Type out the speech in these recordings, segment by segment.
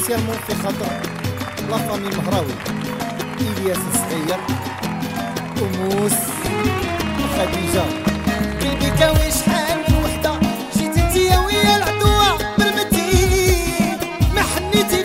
سبيسيالمون في خاطر لا فامي مهراوي، إلياس الصغير وموس وخديجة. قلبي كاوي شحال من وحدة، جيت انتيا ويا العدوة برمتي ما حنيتي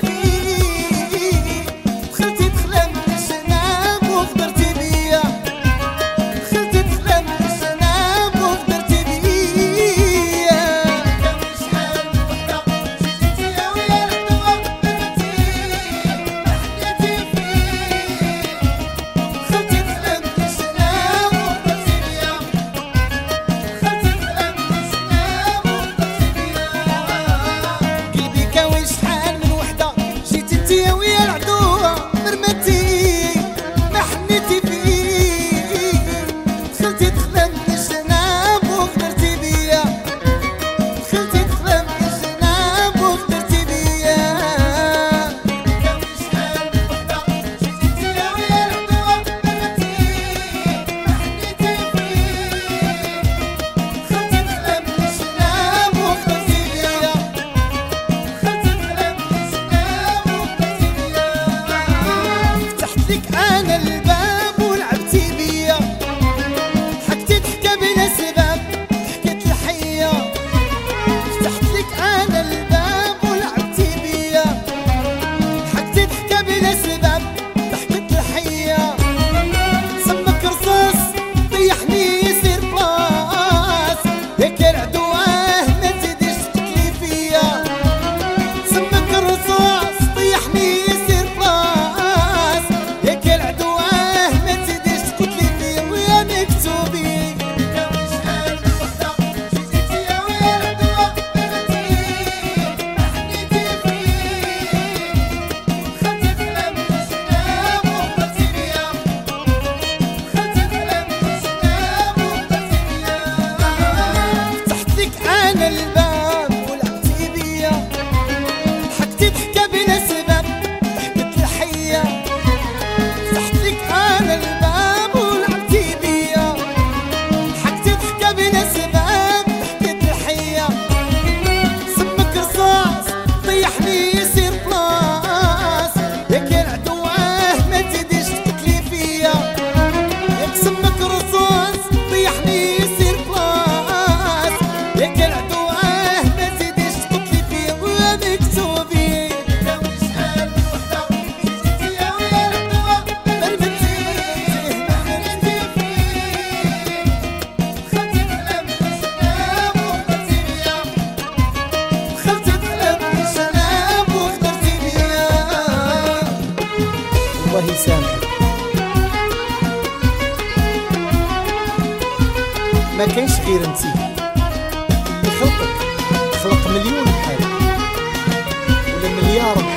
فيه، دخلتي دخلة من الجناب وغدرتي بيا، دخلتي دخلة من الجناب وغدرتي بيا. كاوي شحال من وحدة، جيت انتيا ويا العدوة برمتي ما حنيتي فيه، دخلتي دخلة من الجناب وغدرتي بيا، دخلتي دخلة من الجناب وغدرتي بيا. قلبي كاوي شحال من وحدة، جيت انتيا ويا العدوة برمتي ما حنيتي فيه، دخلتي دخلة من الجناب وغدرتي بيا، دخلتي دخلة من الجناب وغدرتي بيا. كاوي شحال من وحدة، جيت انتيا ويا العدوة برمتي ما حنيتي فيه، دخلتي دخلة من الجناب وغدرتي بيا، دخلتي دخلة من الجناب وغدرتي بيا. فتحت لك انا الباب ولعبتي بيا، حكيتي ضحكة بلا سبب ضحكت الحية، فتحت لك انا الباب ولعبتي بيا، حكيتي ضحكة بلا سبب ضحكت الحية. سمك رصاص طيحني يصير بلاص، ياك العدوة ما تزيدش تقتلي فيا. سمك الرصاص طيحني يصير بلاص، ياك العدوة ما تزيدش تقتلي فيا. ويا مكتوبي كاوي شحال من وحدة، جيت انتيا ويا العدوة برمتي ما حنيتي فيه، دخلتي دخلة من الجناب وغدرتي بيا، دخلتي دخلة من الجناب وغدرتي بيا. فتحت لك انا الباب ولعبتي بيا، حكيتي ضحكة بلا سبب ضحكت الحية. فتحت لك انا الباب ولعبتي بيا، حكيتي ضحكة بلا سبب ضحكت الحية. سمك رصاص طيحني يصير بلاص، ياك العدوة ما تزيدش تقتلي فيا. ياك سمك رصاص طيحني يصير بلاص، ياك العدوة ما تزيدش تقتلي فيا. ويا مكتوبي كاوي شحال من وحدة، جيت انتيا ويا العدوة برمتي ما حنيتي فيه، دخلتي دخلة من الجناب وغدرتي بيا، دخلتي دخلة من الجناب وغدرتي بيا. الله يسامحك، ما كاينش غير انتي، اللي خلقك خلق مليون بحالك ولا مليار بحالك.